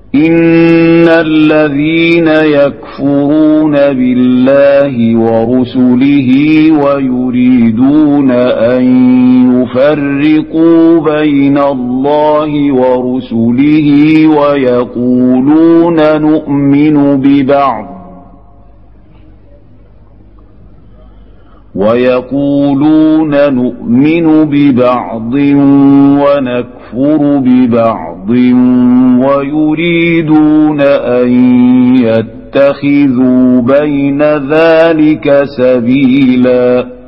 إن الذين يكفرون بالله ورسله ويريدون أن يفرقوا بين الله ورسله ويقولون نؤمن ببعض ونكفر ببعض ويريدون أن يتخذوا بين ذلك سبيلا